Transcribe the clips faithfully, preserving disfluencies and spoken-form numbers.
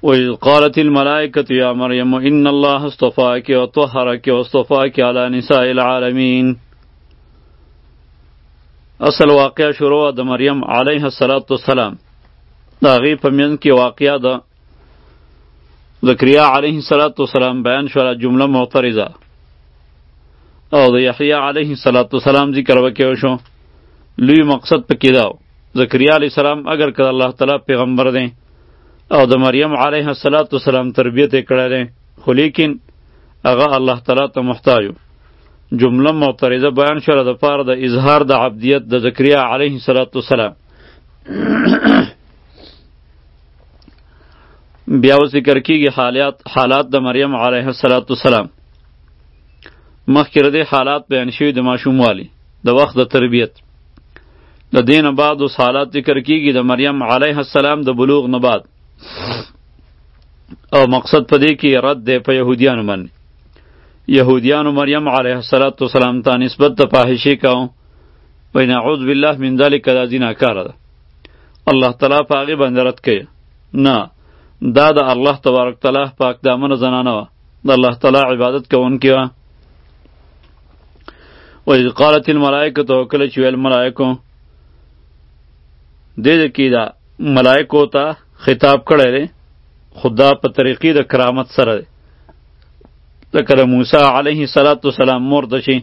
وإذ قالت الملائكة يا مريم إن الله اصطفاك وطهرك واصطفاك على نساء العالمين. اصل واقعه شروع د مریم علیه السلام دا غی په من کې واقعه ده زکریا علیه السلام بیان شوه جمله معترضه او د یحیی علیه السلام ذکر وکړو شو. لوی مقصد پکې دا زکریا علیه السلام اگر که الله تعالی پیغمبر دی او د مریم علیه السلام تربیت یې کړی دی خو لیکن هغه الله تعالی ته محتاج جمله معترضه بیان شوه د پاره د اظهار د عبدیت د زکریا علیه السلام. بیا و ذکر کیږي حالات حالات د مریم علیه السلام. مخکې ردی حالات بیان شوي د ماشوموالي د وخت د تربیت. د دې نه بعد اوس حالات ذکر کیږي د مریم علیه السلام د بلوغ نه بعد او مقصد په دې کې رد دی په یهودیانو باندې. یهودیانو مریم علیه السلام ته نسبت د فاحشې کوو وایي نعوذ بالله من ذلک دا زیناکاره ده. الله تعالی په هغې باندې رد کوي نه دا د الله تبارک تعالی پاک دامنه زنانه وه د الله تعالی عبادت کوونکې وه. وإذ قالت الملائکة کله چې ویل ملائکو دې دې کې دا ملائکو ته خطاب کړی دی خو دا په طریقې د کرامت سره دی. لکه د موسی علیه السلام مور ته چې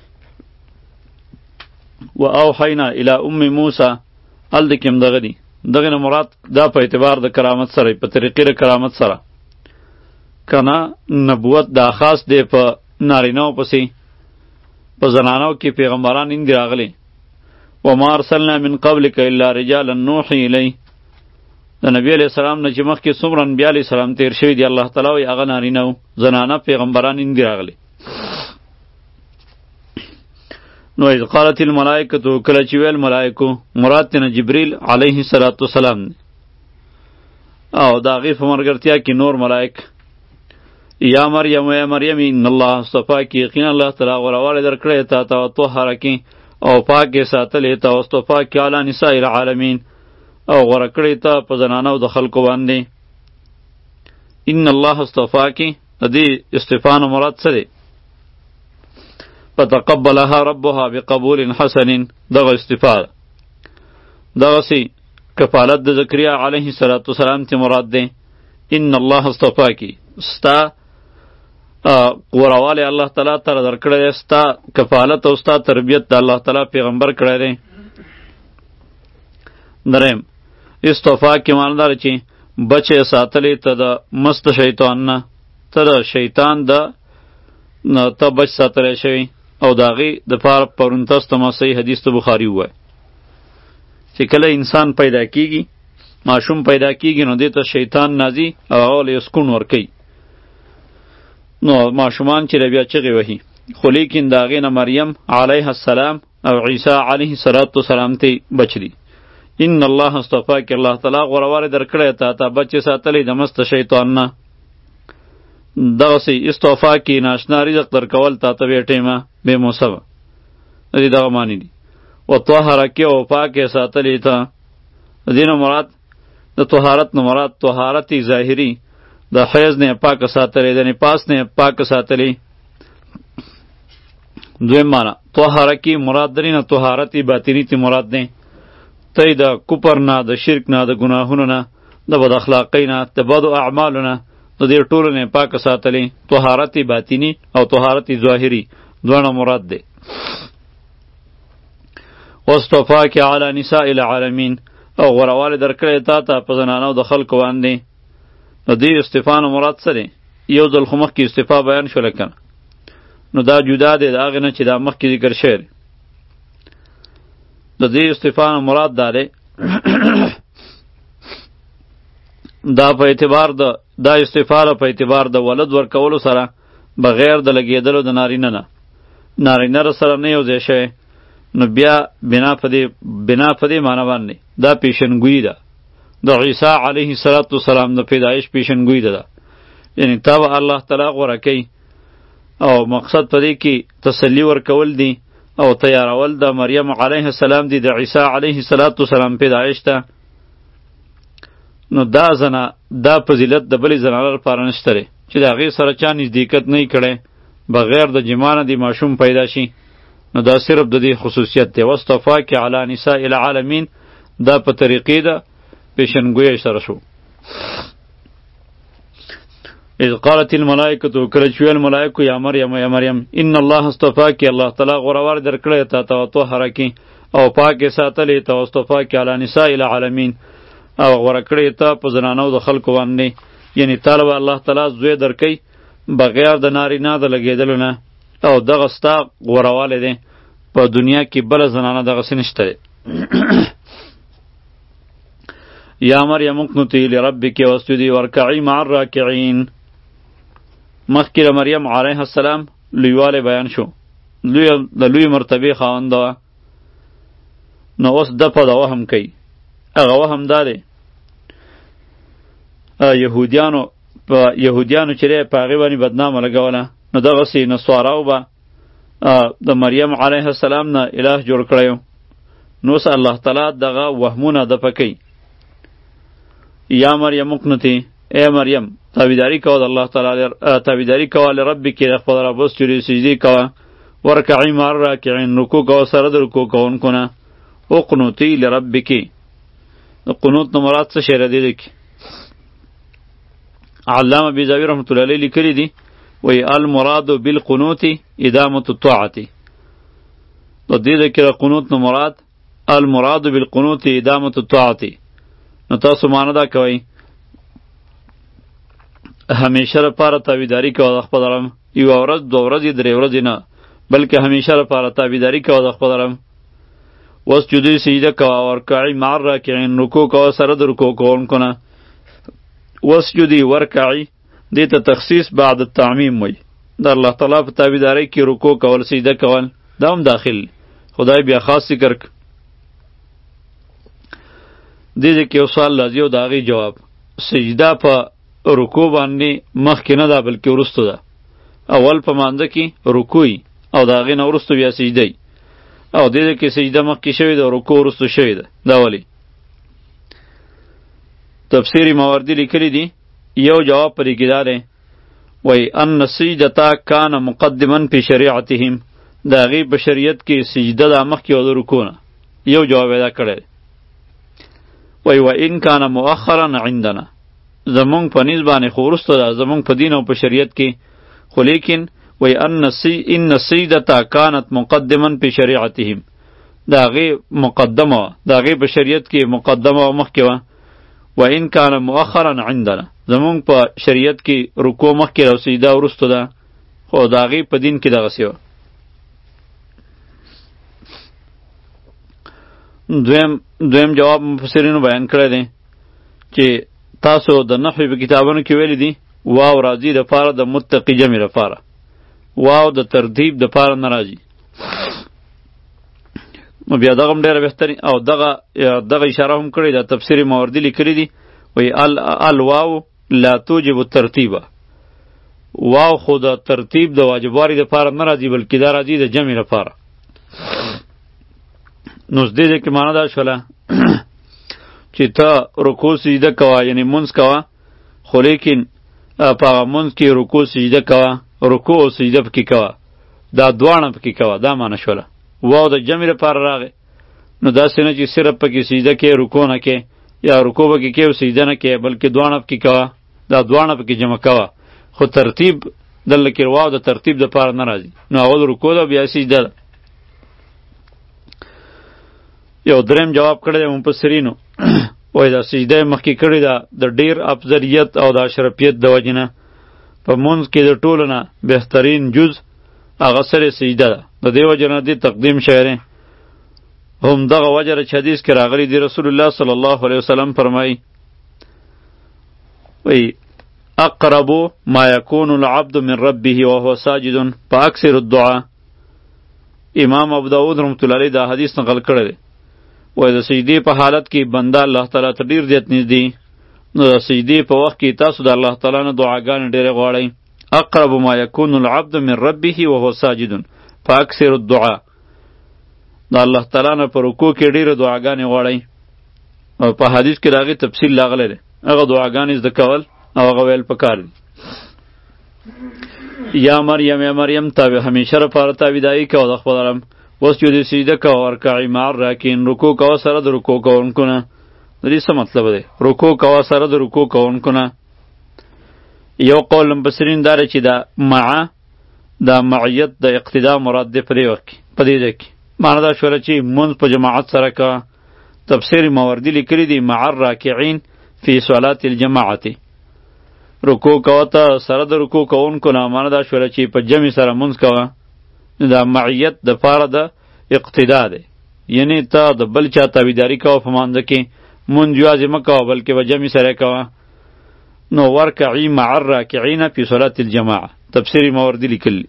و اوحینا الی ام موسی هلته کې هم دغه دي دغه نه مراد دا په اعتبار د کرامت سره په طریقې د کرامت سره کنه نبوت دا خاص دی په نارینهو پسې په زنانو کې پیغمبران اندي راغلي. وما ارسلنا من قبلک الا رجالا نوحی الیه د نبی علیہ السلام نه چې مخکې څومره انبیا علیہ السلام تیر شوي دي الله تعالی وایي هغه نارینه وو زنانه پیغمبران اندي راغلي. نو اذ قالت الملائکة کله چې ویل ملائکو مراد تېنه جبریل علیه السلام دی او د هغې په ملګرتیا کې نور ملائک یا مریم یا مریم ان الله اصطفاک یقینا الله تعالی غوره درکړی تا ته وطهرکی او پاکې ساتلې ته واصطفاک علی نساء العالمین او غوره کړی ته په زنانو د خلکو باندې. ان الله اصطفاکی د دې اصطفا نه مراد څه دی؟ فتقبلها ربها بقبول حسن دغه استفا دغسی کفالت د زکریا علیه السلام تی مراد دی. ان الله اصطفاکی ستا غوروالی الله تعالی تر درکړی دی ستا کفالت او ستا تربیت د الله تعالی پیغمبر کړی دی. دریم استفاکی ماندار چې بچې ساتلی ته د مست شیطان نه ته د شیطان د ته بچ ساتلی شوی او د هغې دپاره پرون تاسو ته ما صحیح حدیث د بخاري ووایه چې کله انسان پیدا کیږي ماشوم پیدا کیږي نو دې ته شیطان نازي او هغه له سکون ورکوي نو ماشومان چې بیا چغې وهي خو لیکن د هغې نه مریم علیه السلام او عیسی علیه السلام ته بچ دي. ان الله اصطفاک الله تعالی غوره درکړی تا ته بچې ساتلی د مست شیطان نه دغسې استوفا کې ناشنا رزق درکول تا ته بې ټیمه بې موسمه دې دغه معنی دي. و طهرکې او پاکې ساتلې ته د دې نه مراد د طهارت نه مراد طهارت ظاهري د حیض نه پاکه ساتلې د نفاس نه پاکه ساتلې. دویم معنی طهرکې مراد درې نه طهارت باطني تی مراد دی ته د کفر نه د شرک نه د ګناهونو نه د بد اخلاقۍ نه د بدو اعمالو نه د دې ټولو نه پاکه ساتلې طهارت باطني او طهارت ظاهري دواړه مراد دی. واصطفاک علی نساء العالمین او غوروالی درکړی تا ته په زنانو د خلکو باندې. نو دې استفا نه مراد څه دی؟ یو ځل خو مخکې استفا بیان شوله کنه نو دا جدا دی د هغې نه چې دا مخکې ذکر شوی دی. د دې استفا نه مراد دا دی دا په اعتبار د دا استفاده په اعتبار د ولد ورکولو سره بغیر د لګېدلو د نارینه نه نارینه سره نه یو ځای شوی نو بیا بنا په دې بنا په دې معنی باندې دا پیشنګویي ده د عیسی علیه السلام د پیدایش پیشنګویي ده یعنی تا به الله تعالی غوره کوي او مقصد په دې کې تسلی ورکول دي او تیارول د مریم علیه السلام دی د عیسی علیه السلام پیدایش ته نو دا زنا دا فضیلت د بلې زنانه لپاره نشته دی چې د هغې سره چا نزدېکت نه یې کړی بغیر د جما نه دې ماشوم پیدا شي نو دا صرف د دې خصوصیت دی واصطفاک علی نساء العالمین دا په طریقې د پیشنګویۍ سره شو اذ قالت الملائکة کله چې ویل ملائکو یا مریم یا مریم ان الله اصطفاک الله تعالی غوروار درکړی تا ته طهره کی او پاکې ساتلې ته واصطفاک علی نساء العالمین او غوره کړی ته په زنانو د خلکو باندې یعنی طالب الله تعالی زوی درکوي بغیر د نارینه د لګېدلو نه او دغه ستا غوروالی دی په دنیا کې بله زنانه دغسې نشته دی یا مریم اقنطی لربک واسجدی وارکعی مع الراکعین مخکې د مریم علیه السلام لویوالی بیان شو لوی د لوی مرتبې خاونده وه نو اوس دپه د وهم کوي هغه وهم دا دی یهودیانو په یهودیانو چې دی په هغې باندې بدنامه لګوله نو دغسې نسواراو به د مریم علیه السلام نه اله جوړ کړی نو اوس الله تعالی دغه وهمونه دفع کوي یا مریم اقنطی ای مریم تابعداري کوه د الله تعالی تابعداري کوه لربک د خپل رب وسجدي سجدې کوه ورکعی مع الراکعین رکوع کوه سره د رکوع کوونکو نه اقنطی لربک د قنوت نه مراد څه شی دی دی علامه بیضاوی رحمت الله علیه لیکلی دی وی المراد بالقنوت ادامه الطاعه د دې د کې قنوت نه مراد المراد بالقنوت ادامه الطاعه نو تاسو معنی دا کوئ همیشه لپاره تابعداري کوه د خپل رب یوه ورځ دوه ورځې درې ورځې نه بلکې همیشه لپاره تابعداري کوه د خپل رب واسجدي سجده کوه ورکعي مع الراکعین رکوع کوه سره د رکوع کوونکو نه واسجدي ورکعي دې ته تخصیص بعد التعمیم وی د الله تعالی په تابعدارۍ کې رکوع کول سجده کول دا هم داخل خدای بیا خاص ذکر ک دې دې کې یو سوال راځي او د هغې جواب سجده په رکوع باندې مخکې نه ده بلکې وروستو ده اول په مانځه کې رکوعي او د هغې نه وروستو بیا سجده او دې دې کې سجده مخکې شوې ده او رکوع وروستو شوې ده دا ولې تفسیر ماوردي لیکلی دي یو جواب پرې کې دا دی وایي ان السجدة کان مقدما فی شریعتهم د هغې په شریعت کې سجده ده مخکې او د رکوع نه یو جواب یې دا کړی دی وی و این کان مؤخرا عندنا زمونږ په نیز باندې خو وروسته ده زمونږ په دین او په شریعت کې خو لیکن وی ان السجدة کانت مقدما فی شریعتهم د هغې مقدمه وه د هغې په شریعت کې مقدمه وه مخکې وه و این کان مؤخرا عندنا زمونږ په شریعت کې رکوع مخکې او سجده وروسته ده خو د هغې په دین کې دغسې وه دویم دویم جواب مفسرینو بیان کړی دی چې تاسو د نحوی په کتابونو کې ویلی دي واو راځي د پاره د متقی جمع لپاره واو د ترتیب د پاره نه راځي نو بیا دغه هم ډېره بهترین او دغه دغه اشاره هم کړې ده تفسیر ماوردي لیکلی دي وایي الواو لا توجب الترتیبه واو خو د ترتیب د واجبواري دپاره نه راځي بلکې دا راځي د جمع لپاره نو دې دې کې معنا دا شوله چې ته رکوع سجده کوه یعنی منځ کوه خو لیکن په هغه منځ کې رکوع سجده کوه رکوع او سجده پکې کوه دا دواړه پکې کوه دا معنا شوله واو د جمع لپاره راغی نو داسې نه چې صرف پکې سجده کې رکوع نه کې یا رکوع پکې کې او سجده نه کې بلکې دواړه پکې کوه دا دواړه پکې جمع کوه خو ترتیب دلته کې واو د ترتیب دپاره نه راځي نو اول رکوع ده بیا سجده ده یو دریم جواب کړی دی مفسرینو وایي دا سجده یې مخکې کړې ده د ډېر افضلیت او د اشرفیت د وجې نه په منځ کې د ټولو نه بهترین جز هغه سره سجده ده د دې وجې نه دې تقدیم شوی دی هم دغه وجه چې حدیث کې راغلی دی رسول الله صلی الله علیه وسلم فرمایي وایي اقرب ما یکون العبد من ربه وهو ساجد فاکثر الدعاء امام ابو داود رحمت الله علیه دا حدیث نقل کړی دی وای د سجدې په حالت کې بنده الله تعالی ته ډیر زیات نږدې نو د سجدې په وخت کې تاسو د الله تعالی نه دعاګانې ډېرې غواړئ اقرب ما یکون العبد من ربه وهو ساجد فاکثر الدعاء د الله تعالی نه په رکوع کې ډېرې دعاګانې غواړئ او په حدیث کې د هغې تفصیل راغلی دی هغه دعاګانې زده کول او هغه ویل پکار دي. یا مریم یا مریم تابع همیشه لپاره تابعداري کوه د خپل رب. وسجدي سجده کوه ورکعي مع الراکعين رکوع کوه سره د رکوع کوونکو نه. د دې څه مطلب دی؟ رکوع کوه سره د رکوع کوونکو نه. یو قول مفسرین دا چې دا مع دا معیت د اقتدا مراد دی په دې وخت کې په دې ځای کې معنی دا شوله چې مونځ په جماعت سره کوه. تفسیر ماوردي لیکلی دی مع الراکعين فی صلاة الجماعت. رکوع کوه ته سره د رکوع کوونکو نه معنی دا شوله چې په جمع سره مونځ کوه. دا معیت د پاره د اقتدا دی، یعنی ته د بل چا تابعداري کوه په مانځه کې، مونځ یوازې مه کوه بلکې په جمع سره کوه. نو ورکعی مع الراکعین فی صلاة الجماعه تفسیر ماوردی لیکلی.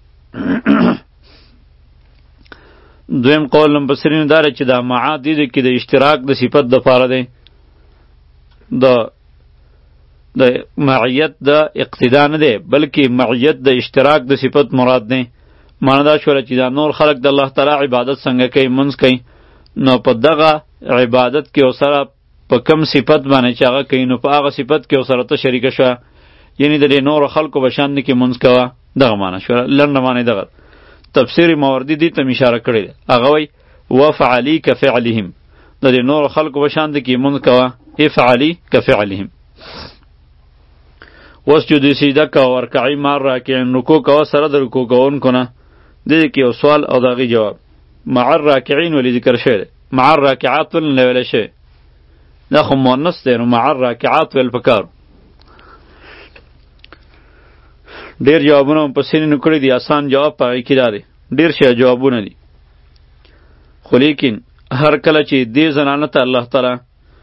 دویم قول مفسرین دا چې دا مع دې کې د اشتراک د صفت د پاره دی، د د معیت د اقتدا نه دی بلکې معیت د اشتراک د صفت مراد دی. معنی دا شوله چې دا نور خلق د الله تعالی عبادت څنګه کوي مونځ کوي، نو په دغه عبادت کې سره په کم صفت باندې چې هغه کوي نو په هغه صفت کې سره ته شریک شوه، یعنی د نور خلقو په شان کې مونځ کوه. دغه معنی شوله لنډه معنی دغه. تفسیر ماوردی دې ته اشاره کړې ده، هغه وایي وفعلی کفعلهم، د نور خلقو په شان کې مونځ کوه، افعلی کفعلهم. وسجدي سجده کوه ورکعی مع الراکعین رکوع کوه سره د رکوع کوونکو نه. دې کې یو سوال او دغه جواب. مع الراکعین ولې ذکر شوی دی؟ مع الراکعات ولې نه ویلی شوی؟ دا خو مؤنث دی نو مع الراکعات ویل پکار. ډېر جوابونه مفسرینو کړي دي، آسان جواب په هغې کې دا دی. ډېر شی جوابونه دي، خو لیکن هر کله چې دې زنانه ته الله تعالی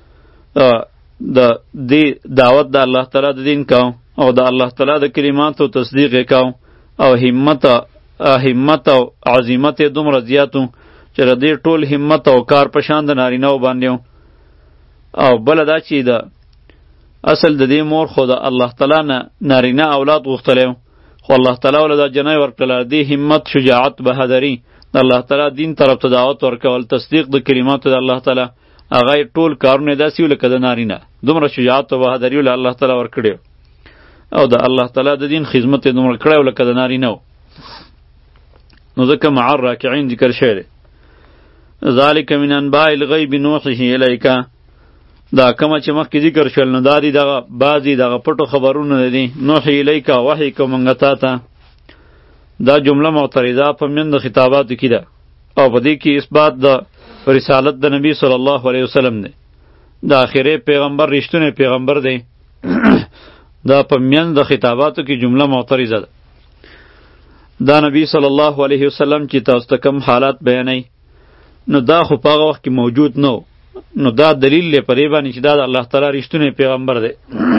د دې دعوت د الله تعالی د دین کوم او د الله تعالی د کلماتو تصدیق یې کوم او همت همت او عظمت یې دومره زیاتو چې د دې ټول همت او کار په شان د نارینهو باندې او بله دا چې د اصل د دې مور خو د الله تعالی نه نارینه اولاد غوښتلی خو الله تعالی ولې دا جنۍ ورکړله. دې همت شجاعت بهادري د الله تعالی دین طرف ته دعوت ورکول تصدیق د کلماتو د الله تعالی هغه ټول کارونه داسې وو لکه د نارینه. دومره شجاعت او بهادري ولې الله تعالی ورکړی او د الله تعالی د دین خدمت یې دومره کړی و لکه د نارینه و. نو ځکه مع الراکعین ذکر شوی دی. ذالک من انباء الغیب نوحیه الیک، دا کومه چې مخکې ذکر شول نو دا دي دغه بعضې دغه پټو خبرونه دي. نوحی الیک وحی کوم موږ تا ته. دا جمله معترضه په میند خطاباتو کې ده او په دې کې اثبات د رسالت د نبی صلی الله علیه وسلم دی. د آخري پیغمبر رښتونی پیغمبر دی. دا په میند د خطاباتو کې جمله معترضه ده. دا نبی صلی الله علیه وسلم چې تاسو ته کوم حالات بیانوي نو دا خو په هغه وخت کې موجود نه و، نو دا دلیل دی په دې باندې چې دا د الله تعالی رښتونی پیغمبر دی.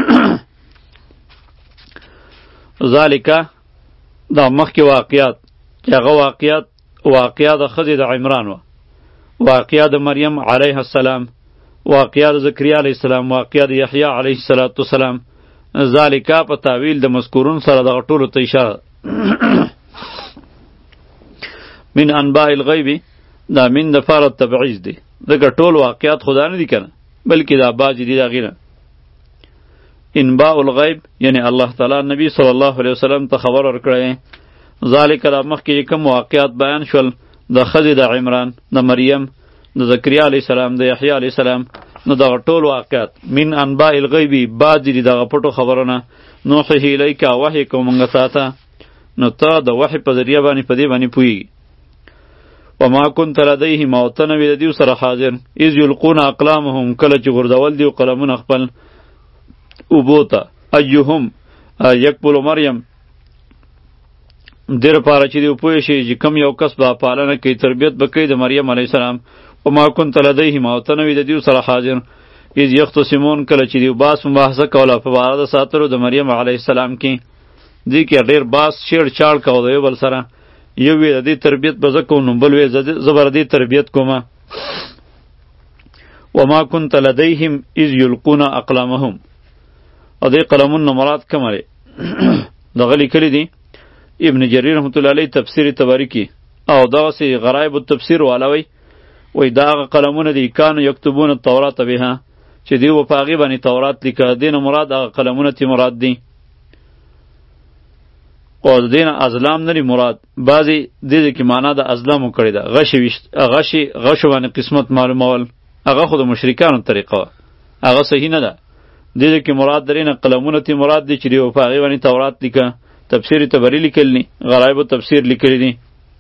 ذالک دا مخکې واقعات چې هغه واقعات واقعه د ښځې د عمران وه، واقعه د مریم علیه السلام، واقعه د زکریا علیه السلام، واقعه د یحیی علیه السلام. ذالک په تعویل د مذکورون سره دغه ټولو ته اشاره من انباء الغیب، دا من د فار تبعیض دی، ځکه ټول واقعات خدا نه دي کنه بلکې دا بعضې دي د هغې نه. انباء الغیب یعنی الله تعالی نبی صلی الله علیه وسلم ته خبر ورکړی. ذالک دا مخکې کوم واقعات بیان شول د ښځې د عمران، د مریم، د زکریا علیه السلام، د یحیی علیه السلام، نو دغه ټول واقعات من انباء الغیب بعضې دي دغه پټو خبرونه. نوحیه الیک وحی کوم موږ تا ته، نو ته د وحی په ذریعه باندې په دې باندې پوهېږي. وما كنت لديهم او ته نه وې د دوی سره حاضر اذ یلقون اقلامهم کله چې غورځول دي قلمونه خپل اوبو ته ایهم یقبل مریم دیر پاره چې دی پوه شي چې کم یو کس به پالنه کوي تربیت به کوي د مریم علیه السلام. وما كنت لديهم او ته نه وې د دوی سره حاضر اذ یختصمون کله چې دی باس مباحثه کوله په باره د ساتلو د مریم علیه السلام کې. دې کې ډېر باس شیړ چاړ کوه د یو بل سره، یو وی د دې تربیت به زه کوم نو بل وی زه به د دې تربیت کومه. وما كنت لديهم اذ یلقون اقلامهم، او دې قلمونه مراد کوم دی؟ دغه لیکلی دی ابن جریر رحمت الله علیه تفسیر تبری کې او دغسې غرایب التفسیر والا وی وی دا هغه قلمونه دي کانو یکتبون التورات بها چې دیو په هغې باندې تورات لیکه. دې نه مراد هغه قلمونه تی مراد دي، او د دې نه ازلام نه دي مراد. بعضې دې دې کې معنا د ازلامو کړې ده، غشې ویشت غشې غشو باندې قسمت معلومول، هغه خو د مشرکانو طریقه وه، هغه صحیح نه ده. دې دې کې مراد درې نه قلمونه تی مراد دي چې دیو په هغې باندې تورات لیکه. تفسیر طبري لیکلی، غرایب تفسیر لیکلی دي،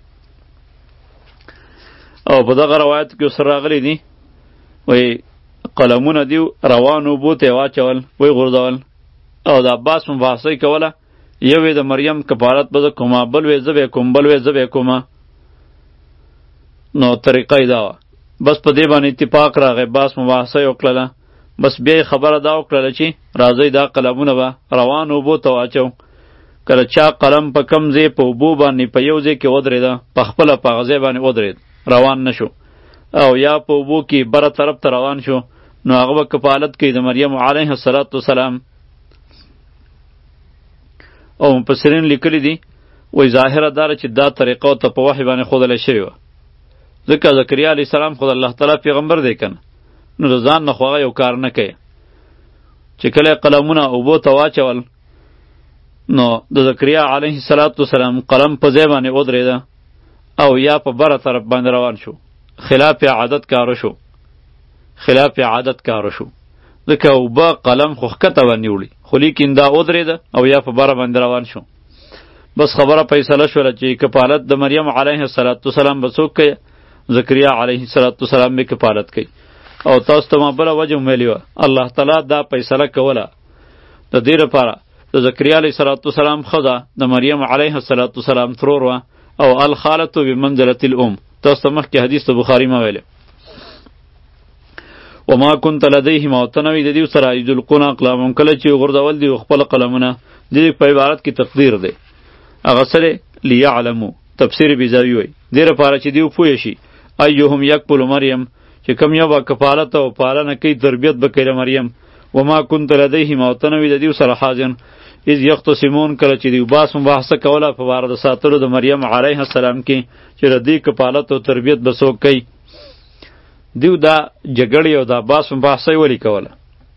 او په دغه روایت کې سره راغلی دي وایي قلمونه دیو روان اوبو ته واچول، وی غورځول، او د عباس مباحثه کوله، یو د مریم کفارت به زه کومه، بل وی زه به کوم، بل وی زه به کومه. نو طریقه یې دا وه. بس په دې باندې اتفاق راغی، عباس مباحثه یې وکړله. بس بیا یې خبره دا وکړله چې راځئ دا قلمونه به روان اوبو ته واچو. کله چا قلم په کم ځای په اوبو باندې په یو ځای کې ودرېده، په خپله په هغه ځای باندې ودرېد، روان نشو، او یا په اوبو کې بره طرف ته روان شو، نو هغه به کفالت کوي د مریم علیه السلام. او مفسرین لیکلی دي وایي ظاهره داره چې دا طریقه ته په وحی باندې ښودلی شوې وه، ځکه زکریا علیه السلام خو د الله تعالی پیغمبر دی که نه، نو د ځان نه خو هغه یو کار نه کوي. چې کله قلمونه اوبو ته واچول، نو د زکریا علیه السلام قلم په ځای باندې ودرېده، او یا په بره طرف باندې روان شو، خلاف عادت کارو شو، خلاف عادت کارو شو، ځکه اوبه قلم خو ښکته باندې وړي، خو لیکن دا ودرېده او یا په بره باندې روان شو. بس خبره فیصله شوله چې کفالت د مریم علیه السلام به څوک کوي؟ زکریا علیه السلام به کفالت کوي. او تاسو ته ما بله وجه ویلې وه، الله تعالی دا فیصله کوله د دې لپاره د زکریا علیه السلام ښځه د مریم علیه السلام ترور وه، او الخالة بمنزلة الام. تاسو ته مخکې حدیث د بخاري ما ویلی. وما كنت لديهم، او ته نه وې د دوی سره اذ یلقون اقلامهم، کله چې غورځول دي خپله قلمونه. د دې په عبارت کې تقدیر دی، هغه سره لیعلمو، تفسیر بیزاوی وایي دې لپاره چې دوی پوه شي ایهم یکفل مریم، چې کوم یو به کفالت او پالنه کوي، تربیت به کوي مریم. وما كنت لديهم، او ته نه وې د دوی سره حاضر اذ یختصمون، کله چې دوی باس مباحثه کوله په باره د ساتلو د مریم علیه السلام کې، چې د دې کفالت او تربیت به څوک کوي. دیو دا جګړې او دا باس مباحثه ولې کوله؟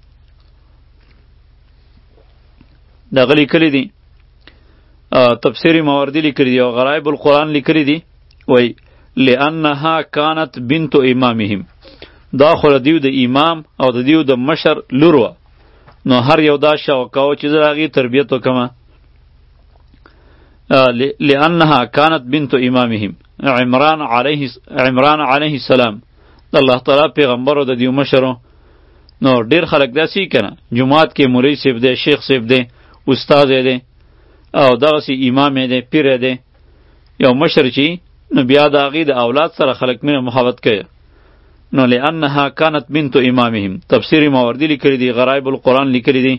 دغه لیکلي دي، تفسیر ماوردي لیکلي دي، او غرایب القرآن لیکلي دي، وایي لأنها كانت بنت امامهم، دا خو د دیو د امام او د دیو د مشر لور وه، نو هر یو دا شوق کاوه چې زه د هغې تربیت وکړمه. لأنها كانت بنت امامهم عمران علیه عمران علیه السلام، د الله تعالی پیغمبر او د دیو مشرو. نو ډیر خلک داسې کنه جماعت کې مولوی صاحب دی، شیخ صاحب دی، استاد دی، او دغسې امام دی، پیر دی، یو مشر چې نو بیا د هغې د اولاد سره خلک مینه محبت کوي. نو لأنها كانت بنت امامهم، تفسیر ماوردی لیکلی دی، غرایب القرآن لیکلی دی.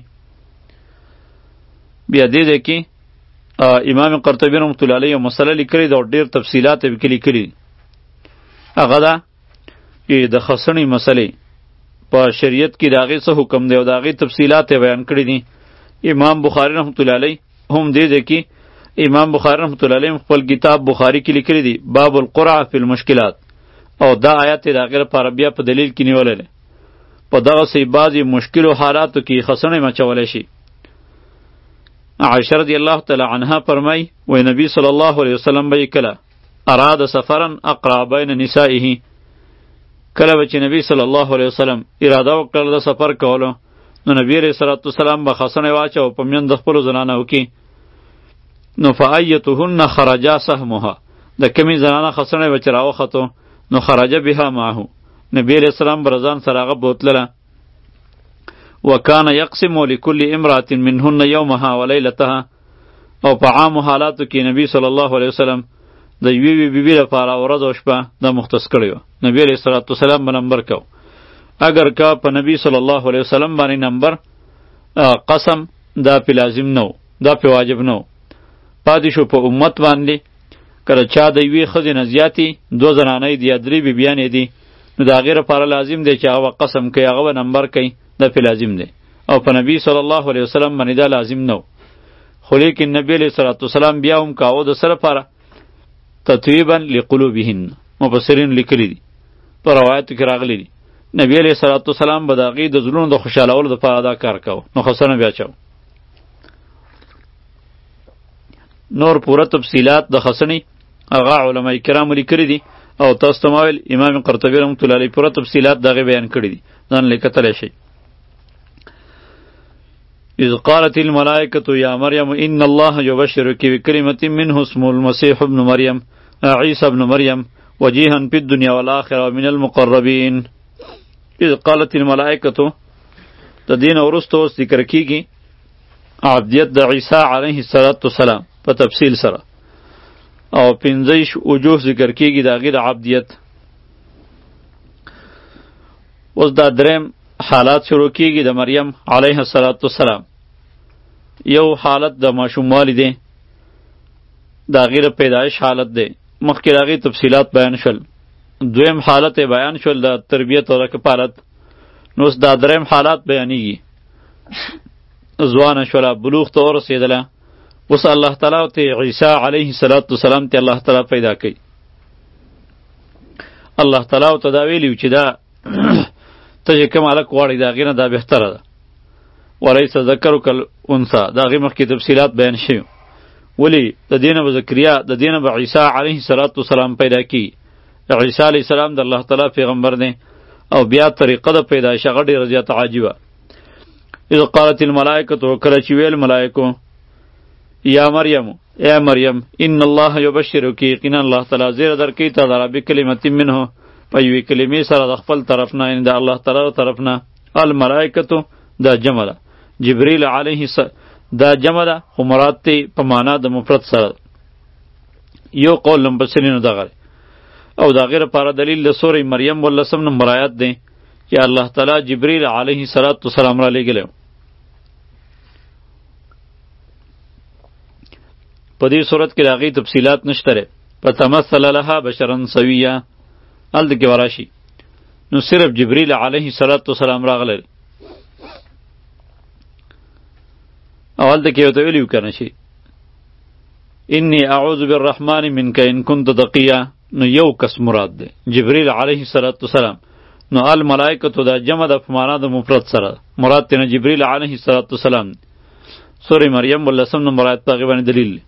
بیا دې ځای کې امام قرطبي رحمة الله علیه یو مسله لیکلی ده، او ډېر تفصیلات یې پکې لیکلي دي. هغه ده چې د خصنې مسلې په شریعت کې د هغې څه حکم دی، او د هغې تفصیلات یې بیان کړي دي. امام بخاري رحمة الله علیه هم دې ځای کې امام بخاري رحمة الله علیه خپل کتاب بخاري کې لیکلی دی باب القرعه فی المشکلات، او دا آیات د هغې لپاره بیا په دلیل کې نیولی دی. په دغسې بعضې مشکلو حالاتو کې خصنې مچولی شي. عایشه رضی الله تعالی عنها فرمای وی نبی صلی الله علیه وسلم به کله اراد سفرا اقرا بین نسائه، کله به چې نبی صلی الله علیه وسلم اراده وکړله د سفر کولو، نو نبی علیه صلوات وسلام به خصنې واچو په میند د خپلو زنانو کې. نو فایتهن خرجا سهمها، د کمې زنانه خصنې به چې راوختو، نو خرج بها معه، نبی علیه السلام برزان سره هغه بوتلله. وکان یقسم لكل امرأة منهن یومها ولیلتها، او په عامو حالاتو کې نبی صلی الله علیه وسلم د یوې یوې بیبي لپاره ورځ او شپه دا مختص کړی وه. نبی علیه الصلاة وسلام به نمبر کو، اگر که په نبی صلی الله علیه وسلم باندې نمبر قسم دا پې لازم نه و، دا پې واجب نه و، پاتې شو په امت باندې. کله چا د یوې ښځې نه زیاتې دوه زنانې دي یا درې بیبیانې دي، نو د هغې لپاره لازم دی چې هغه قسم کوي، هغه به نمبر کوي، دا پې لازم دی. او په نبی صلی الله علیه وسلم باندې دا لازم نه و. خو لیکن نبی علیه صلوات وسلام بیا هم کاوه د څه لپاره؟ تطیبا لقلوبهن. مفسرین لیکلی دي، په روایتو کې راغلی دي نبی علیه الصلاة والسلام به د هغې د زړونو د خوشحالولو دپاره دا کار کو نو خسنه بیا چو. نور پوره تفصیلات د خسنې هغه علماء کرامو لیکلي دي او تاسو ته ما ویل امام قرطبي رحمة الله علیه پوره تفصیلات د هغې بیان کړي دي، ځان لې کتلی شئ. اذ قالت الملائکة یا مریم ان الله یبشرک بکلمة منه اسمه المسیح ابن مریم عیسی ابن مریم وجیها فی الدنیا والآخرة ومن المقربین. اذ قالت الملائکة د دین وروسته اوس ذکر کیږي عبدیت د عیسی علیه السلام په تفصیل سره او پنځه وجوه ذکر کیږي د هغې د عبدیت. اوس دا دریم حالات شروع کیږي د مریم علیه السلام. یو حالت د ماشوموالی دی، د هغې د پیدایش حالت دی، مخکې د هغې تفصیلات بیان شول. دویم حالت بیان شول د تربیت او د کفالت. نو اوس دا دریم حالات بیانیږي، ځوانه شوله، بلوغ ته ورسېدله. اوس الله تعالی ته عیسی علیه السلام ته الله تعالی پیدا کوي. الله تعالی ته دا ویلي چې دا ته چې کوم هلک غواړې د هغې نه دا بهتره ده، ولیس ذکر کالانثی، د هغې مخکې تفصیلات بیان شوي. ولې د دې نه به زکریا د دې نه به عیسی علیه السلام پیدا کیږي. عیسی علیه السلام د الله تعالی پیغمبر دی او بیا طریقه د پیدایش هغه ډېره زیاته عجیبه. اذ قالت الملائکة، کله چې ویل ملایکو یا مریم ای مریم ان الله یبشرک، یقینا الله تعالی زیره درکوي تا لره بکلمة منه، په یوې کلمې سره د خپل طرف نه، یعنې د الله تعالی طرف نه. الملائکة دا جمع ده، جبریل علیه دا جمع ده خو مراد دی په معنا د مفرد سره. یو قول لمبسرینو دغه او د هغې لپاره دلیل د سورې مریم ولسم نمبر آیات دی چې الله تعالی جبریل علیه السلام را لېږلی. په دې صورت کې د هغې تفصیلات نشته دی. فتمثل لها بشرا سویا هلته کې وراشي، نو صرف جبریل علیه السلام راغلی او هلته کې ورته ویلي که نه شي انی اعوذ بالرحمن منک ان کنت تقیا، نو یو کس مراد دی جبریل علیه السلام. نو الملائکة دا جمع ده په معنا د مفرد سره، مراد تینا جبریل علیه السلام. سورې مریم ولسم نمبر آیت په هغې باندې دلیل دی.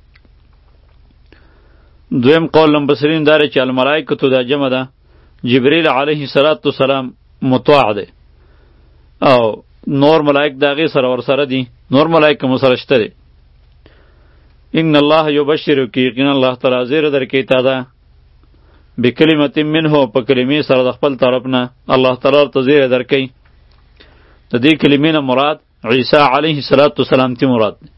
دویم قول لمبسرین داره چې الملائکة دا جمع ده، جبریل علیه السلام مطاع دی او نور ملائک دا هغې سره ورسره دي، نور ملائک هم سره شته دی. ان الله یبشرک، یقینا الله تعالی زیره درکوي تا ده بکلمة منه، په کلمې سره د خپل طرف نه الله تعالی ورته زیره درکوي. د دې کلمې نه مراد عیسی علیه السلام تی مراد دی.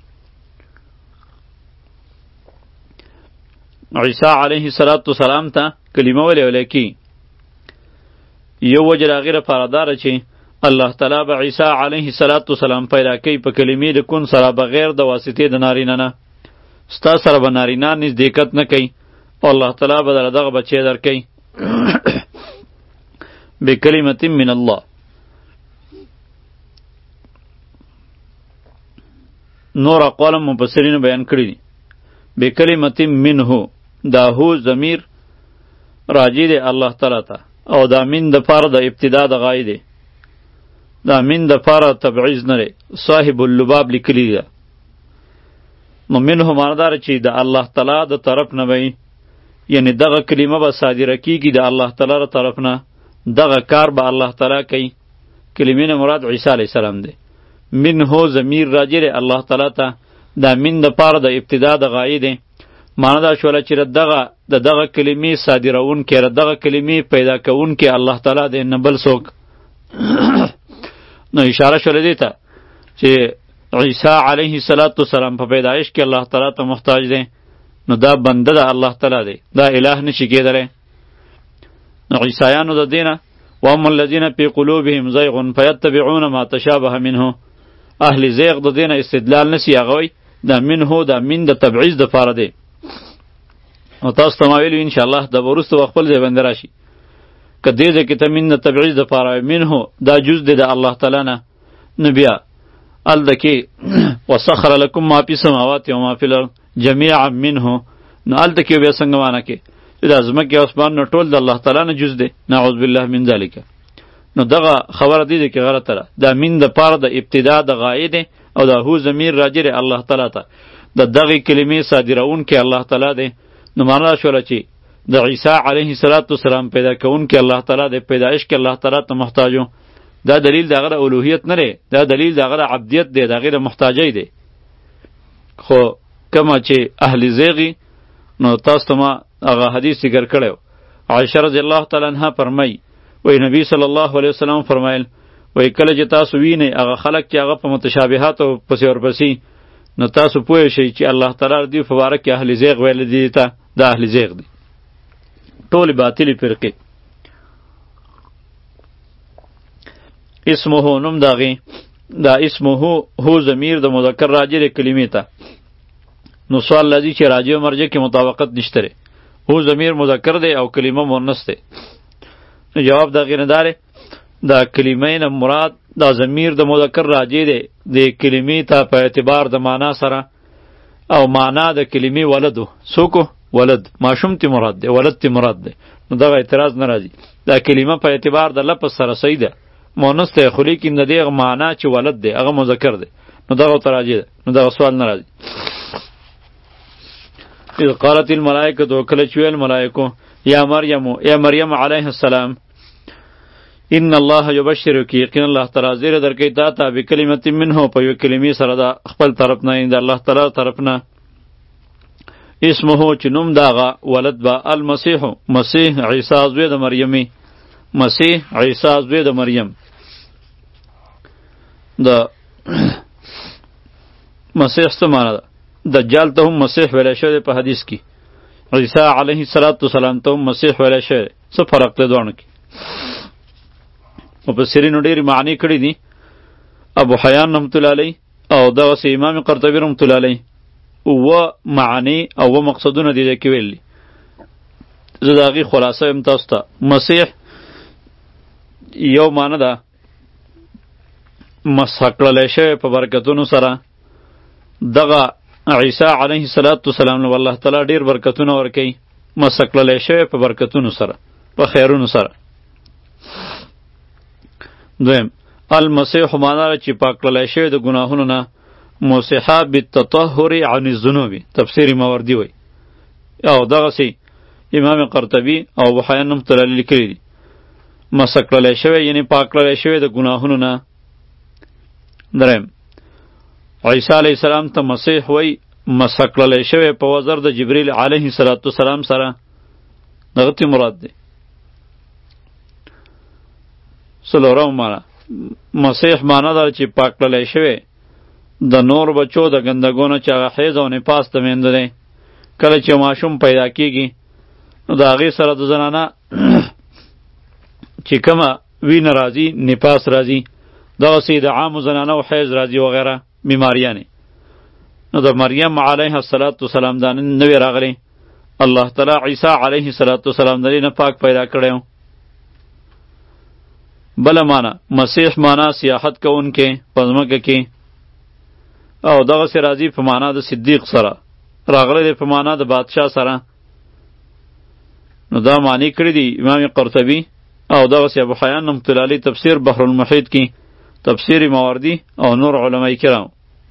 عیسی علیه السلام ته کلمه ولې ویلی کی؟ یو وجه د هغې لپاره داره چې الله تعالی به عیسی علیه السلام پیدا کوي په کلمې د کن سره بغیر د واسطې د نارینه نه. ستا سره به نارینه نزدېکت نه کوي او الله تعالی به دله دغه بچی درکوي بکلمة من الله. نور اقوال مفسرینو بیان کړي دي. بکلمة منه دا هو ضمیر راجع دی الله تعالی ته او دا من د پاره د ابتدا د غایې دی. دا من د پاره تبعیض نه دی، صاحب اللباب لیکلی ده. نو منه ماندار چې د الله تعالی د طرف نه وي، یعنی دغه کلمه به صادره کیږي د الله تعالی د طرف نه، دغه کار به الله تعالی کوي. کلمې نه مراد عیسی علیه السلام دی. منه ضمیر راجع دی الله تعالی ته، دا من د پاره د ابتدا د غایې دی. معنی دا شوله چې دغه د دغه کلمې صادرونکی، دغه کلمې پیدا کوونکی الله تعالی دی، نه بل څوک. نو اشاره شوله دی ته چې عیسی علیه السلام په پیدایش کې الله تعالی ته محتاج دی، نو دا بنده د الله تعالی دی، دا الہ نشي کېدلی. نو عیسایانو د دینه واما الذین فی قلوبهم زیغ فیتبعون ما تشابه منه، اهل زیغ د دینه استدلال نسی هغوی دا منه دا من د تبعیض د پاره دی. او تاسو ته ما ویلو انشاءالله د به وروسته خپل ځای باندې راشي که دې ځای کې ته من د تبعیض د پاره منه دا جز دی د الله تعالی نه. نو بیا هلته کې وسخر لکم ما فی السماوات و ما فی الارض جمیعا منه، نو هلته کې بیا څنګه معنی کې دا ځمکې او اسمان نه ټول د الله تعالی نه جز دی. نعوذ بالله من ذلک. نو دغه خبره دی چې غلطه ده. دا من د پاره د ابتدا د غایې دی او دا هو ضمیر راجع دی الله تعالی ته. د دغه کلمې صادرون کې الله تعالی دی. نو معنا شوله چې د عیسی علیه السلام پیدا کون کې الله تعالی دی، پیدایش کې الله تعالی ته محتاجو. دا دلیل دغه اولوهیت نه دی، دا دلیل دغه عبدیت دی، دغه محتاجی دی. خو کما چې اهل زیغی نو تاسو ته ما هغه حدیث ذکر کړو. عایشه رضی الله تعالی عنها فرمای وی نبی صلی الله علیه وسلم فرمایل وی کله چې تاسو وینئ هغه خلق چې هغه په متشابهات او پسې ورپسې نو تاسو پوه شئ چې الله تعالی دی مبارک اهل زیغ ویل دي ته د اهل زیغ دي ټول باطلی فرقه. اسمه نوم داغي دا اسمه هو ضمیر د مذکر راجع کلمې ته. نو سوال لذي چې راجع او مرجع کې مطابقت نشته. هو ضمیر مذکر دی او کلمه مؤنث دی. نو جواب دا غیر نه داره دا کلمې نه مراد دا ضمیر د مذکر راجع دی د کلمې ته په اعتبار د معنا سره او معنا د کلمې ولدو سوکو ولد ماشوم تی مراد دی ولد تی مراد دی. نو دا اعتراض نه راځي. دا کلمه په اعتبار د لفظ سره صحیح ده مؤنث ته خو لیکن د دې معنا چې ولد دی هغه مذکر دی. نو دا غو تراجع ده. نو دا سوال نه راځي. اذ قالت الملائکه دو کله چویل ملائکو یا مریم یا مریم علیه السلام ان الله یبشرک یقین الله تعالی زیر درکې تا ته به کلمت منه په یو کلمې سره دا خپل طرف نه د الله تعالی طرف نه اسمه چې نوم داغه ولد با المسیح مسیح عیسی زوی د مریمی مسیح عیسی زوی د مریم د مسیح څه معنا ده دجال ته هم مسیح ویل شوی په حدیث کې عیسی علیه السلام ته هم مسیح ویل شوی څه فرق دی دوه کې مفسرینو ډېرې معنی کړي دي ابو حیان رحمت الله علیه او دغسې امام قرطبي رحمت الله علیه اوه معنی او اوه مقصدونه دي کې ویلي زه د هغې خلاصه یم تاسو ته مسیح یو معنی ده مسح کړلی شوی په برکتونو سره دغه عیسی علیه السلام نو الله تعالی ډېر برکتونه ورکوي مسح کړلی شوی په برکتونو سره په خیرونو سره. دویم المسیح معنی چې پاک کړلی شوی د ګناهونو نه موسحه بالتطهر عن الذنوب تفسیر ماوردی وی او دغسې امام قرطبي او ابو حیان رحمة الله علیه لیکلي دي مسح کړلی شوی یعنی پاک کړلی شوی د ګناهونو نه. دریم عیسی علیه السلام ته مسیح وی مسح کړلی شوی په وزر د جبریل علیه السلام سره دغه تی مراد دی. څلورم معنا مسیح معنا ده چې پاک کړلی شوی د نور بچو د ګندګونو چې هغه حیض او نفاس د میندو دی. کله چې ماشوم پیدا کیږي نو د هغې سره د زنانه چې کومه وینه راځي نفاس راځي دغسې د عامو زنانو حیض راځي وغیره بیماریانې. نو د مریم علیه السلام دا نوې راغلی الله تعالی عیسی علیه السلام د دې نه پاک پیدا کړی و. بله معنا مسیح معنا سیاحت کوونکی په ځمکه کې او دغسې راځي په معنا د صدیق سره راغلی دی په معنا د بادشاه سره. نو دا معنی کړي دي امام قرطبي او دغسې ابو حیان رحمة الله علیه تفسیر بحر المحیط کې تفسیر ماوردی او نور علماء کرام.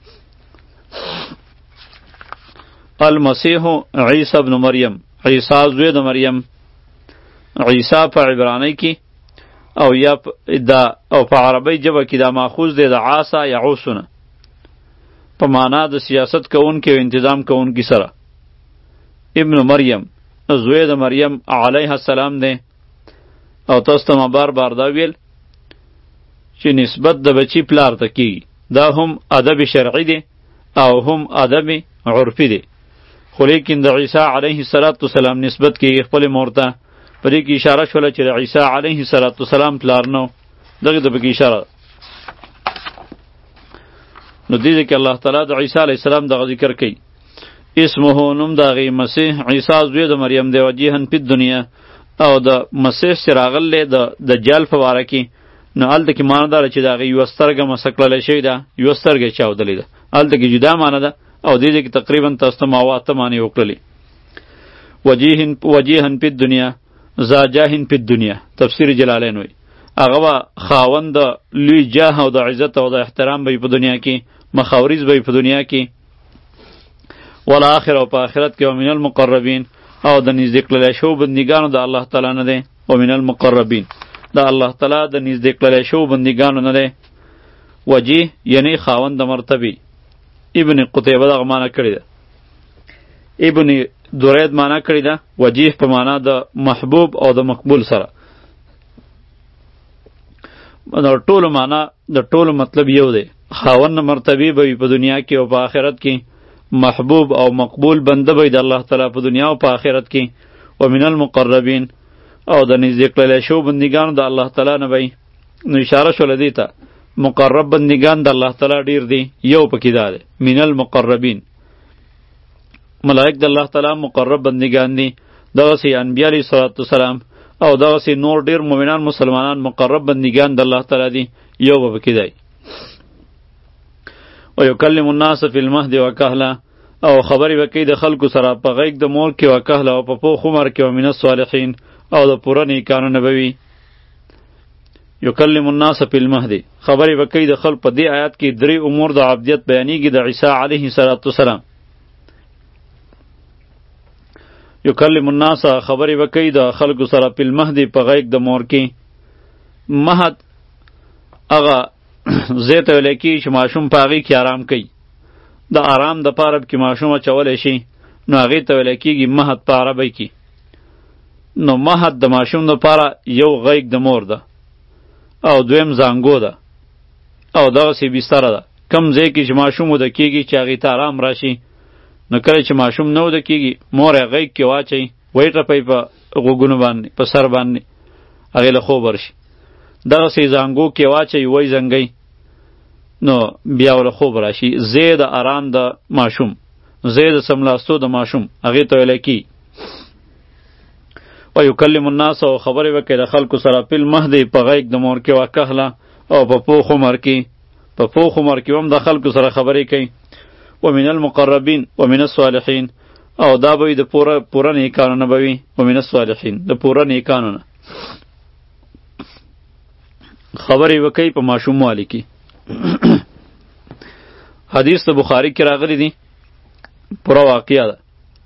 المسیح عیسی ابن مریم عیسی زوی د مریم عیسی په عبرانی کې او یا دا او په عربی ژبه کې دا ماخوذ دی د عاصا یعوسونه په معنا د سیاست کوونکی او انتظام کوونکی سره. ابن مریم زوی د مریم علیه السلام دی او تاسو ته ما بار بار دا ویل چې نسبت د بچی پلار ته کیږي دا هم ادب شرعي دی او هم ادب عرفي دی خو لیکن د عیسی علیه السلام نسبت کیږي خپل مور ته. په دې کې اشاره شوله چې د عیسی علیه السلام پلار نه و دغې ته پکې اشاره. نو دې کې الله تعالی د عیسی علیه السلام دغه ذکر کوي اسمه نوم د هغې مسیح عیسی زوی د مریم دی وجیها فی الدنیا او د مسیح چې راغلی د دجال په باره کې نو هلته کې معنی داره چې د هغې یوه سترګه مسح کړلی شوې ده یوه سترګه یې چاودلې ده هلته کې جدا معنی ده او دې کې تقریبا تاسو ته ما اته معنی وکړلې. وجیهن وجیهن فی الدنیا ذا جاهن فی الدنیا تفسیر جلالین وی هغه به خاوند لوی جاه او د عزت او د احترام به په دنیا کې مخاورز به په دنیا کې والآخر او په آخرت کې ومن المقربین او د نږدې کړلی شو بندګانو د الله تعالی نه دی ومن المقربین د الله تعالی د نږدې کړلی شو بندګانو نه دی وجیه یعنی خاوند د مرتبې ابن قتیبه دغه معنی کړې ده ابن درید معنی کړې ده وجیه په معنا د محبوب او د مقبول سره د ټولو معنا د ټولو مطلب یو دی خاوند مرتبې به په دنیا کې او په آخرت کې محبوب او مقبول بنده به د الله تعالی په دنیا او په آخرت کې ومن المقربین او د نږدې کړلی شو بندګانو د الله تعالی نه به نو اشاره شوله دې ته مقرب بندگان د الله تعالی ډیر دي یو پکې دا دی من المقربین ملائک د الله تعالی مقرب بندگان دي دغسې انبیا علیه صلات وسلام او دغسې نور ډیر مؤمنان مسلمانان مقرب بندگان د الله تعالی دي یو به پکې دی ویکلم الناس فی المهد وکهلا او خبرې به کوي د خلکو سره په غیږ د مور کې وکهلا او په پوخ عمر کې ومن الصالحین او د پوره نیکانو نه به وي یکلم الناس فی المهد خبرې به کوي د خلکو په دې آیات کې درې امور د عبدیت بیانیږي د عیسی علیه السلام یکلم الناس خبرې به کوي د خلکو سره فی المهد په غیږ د مور کې مهد هغه ځای ته ویلی کېږي چې ماشوم په هغې کې آرام کوي د آرام دپاره پکې ماشوم اچولی شي نو هغې ته ویلی کېږي مهد په عربۍ کې نو مهد د ماشوم دپاره یو غیږ د مور ده او دویم زانګو ده او دغسې بستره ده کم ځای کې چې ماشوم وده کېږي چې هغې ته آرام راشي نو کله چې ماشوم نه وده کېږي مور یې غیږ کې واچوي ویې ټپوي په غوږونو باندې په سر باندې هغې له خوب ورشي دغسې زانګو کې واچوي وی زنګوي نو بیا له خوب راشي ځای د آرام د ماشوم ځای د سملاستو د ماشوم هغې ته ویلی کېږي و یکلم الناس او خبرې وکړي د خلکو سره فی المهد په غیږ د مور کې وکهله او په پوخ عمر کې په پوخ عمر کې هم د خلکو سره خبرې کوي ومن المقربین ومن الصالحین او دا به د پوره پوره نیکانو نه به وي ومن الصالحین د پوره نیکانو نه خبرې وکړي په ماشوموالي کې حدیث د بخاری کې راغلی دی پوره واقعه ده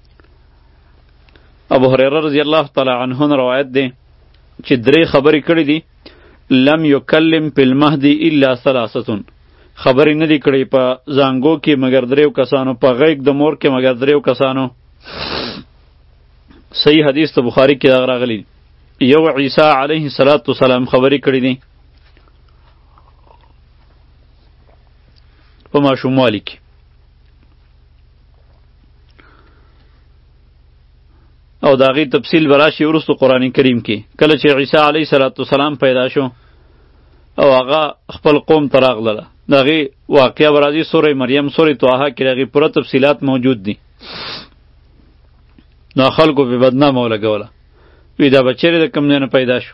ابو هریره رضی الله تعالی عنه روایت دی چې درې خبرې کړې دي لم یکلم فی المهد الا ثلاثه خبرې نه دي کړې په زانګو کې مگر دریو کسانو په غیږ د مور کې مگر دریو کسانو صحیح حدیث د بخاری کې راغلی یو عیسی علیه السلام خبرې کړې دي په ماشوموالي کې او د هغې تفصیل به راشي وروسته قرآن کریم کې کله چې عیسی علیه السلام پیدا شو او هغه خپل قوم ته راغلله د هغې واقعه به راځي سوره مریم سوره طه کې د هغې پوره تفصیلات موجود دي نو خلکو پې بدنامه ولګوله وی دا به چیرې د کوم ځای نه پیدا شو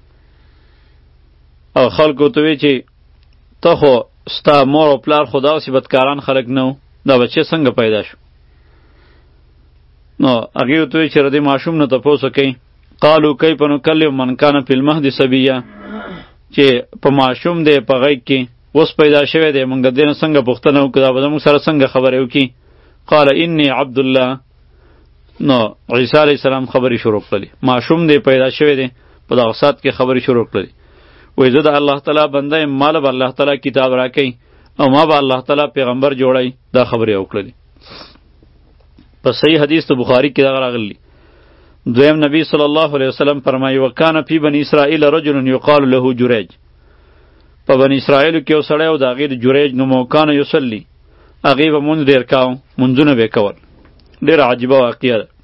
او خلکو ته وی چې ته خو ستا مور او پلار خو داسې بدکاران خلک نه وو دا بچه څنګه پیدا شو نو هغې ورته وویل چې د دې ماشوم نه تپوس وکئ قالو کیف نکلم من کان فی المهد صبیا چې په ماشوم دی په غیږ کې اوس پیدا شوی دی موږ د دې نه څنګه پوښتنه وکړو دا به زموږ سره څنګه خبرې وکړي قال انی عبدالله نو عیسی علیه السلام خبرې شروع کړلې ماشوم دی پیدا شوی دی په دغه ساعت کې خبرې شروع کړلې وایي زه د الله تعالی بنده یم ما له به الله تعالی کتاب راکوي او ما به الله تعالی پیغمبر جوړی دا خبرې وکړلې په صحیح حدیث د بخاری کې دغه راغلی دویم نبی صلی الله علیه وسلم فرمایي وکانه فی بنی اسرائیل رجل یقال له جریج په بنی اسرائیلو کې یو سړی و د هغې د جریج نوم و کانه یصلي هغې به مونځ ډېر کاو مونځونه به یې کول ډېره عجیبه واقعه ده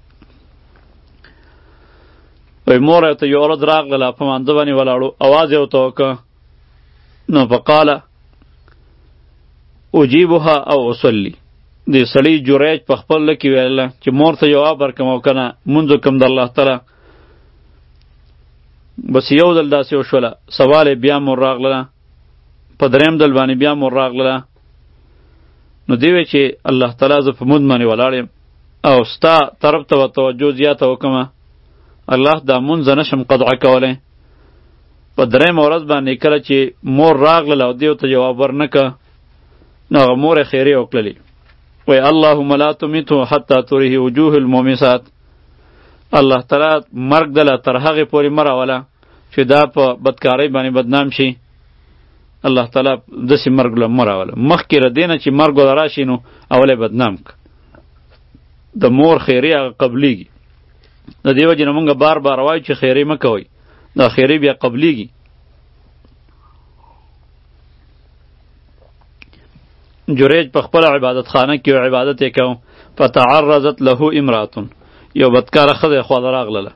وایي مور ته یو ورځ راغله په مانځه باندې ولاړو اواز یې ورته وکړه نو فقاله اجیبها او اصلي د سړي جریج په خپل لکې ویله چې مور ته جواب ورکړم او که نه مونځ وکړم د الله تعالی بس یو ځل داسې وشوله سوال یې بیا مور راغله په دریم ځل باندې بیا مور راغله نو دی وی چې الله تعالی زه په مونځ باندې ولاړ یم او ستا طرف ته توجه زیاته وکمه الله دا مونځ نشم قطع کولی. په درېیمه ورځ باندې کله چې مور راغلله او دیو ته جواب ورنکه نو هغه مور یې خیرې وکړلې وی اللهم لا تمیته حتی تریه وجوه المومسات. الله تعالی مرګ دله تر هغې پورې مه راوله چې دا په بدکارۍ باندې بدنام شي. الله تعالی داسې مرګ له مه راوله. مخکې له دې نه چې مرګ ورله راشي نو اولی بدنام که. د مور خیرې هغه قبلیږي. د دې وجې نه مونږ بار بار وایو چې خیرې مه کوئ. دا خیرې بیا قبلیږي. جریج په خپل عبادت خانه کې عبادت یې کوم فتعرضت له امراتون یو بدکاره ښځه یې خواله راغلله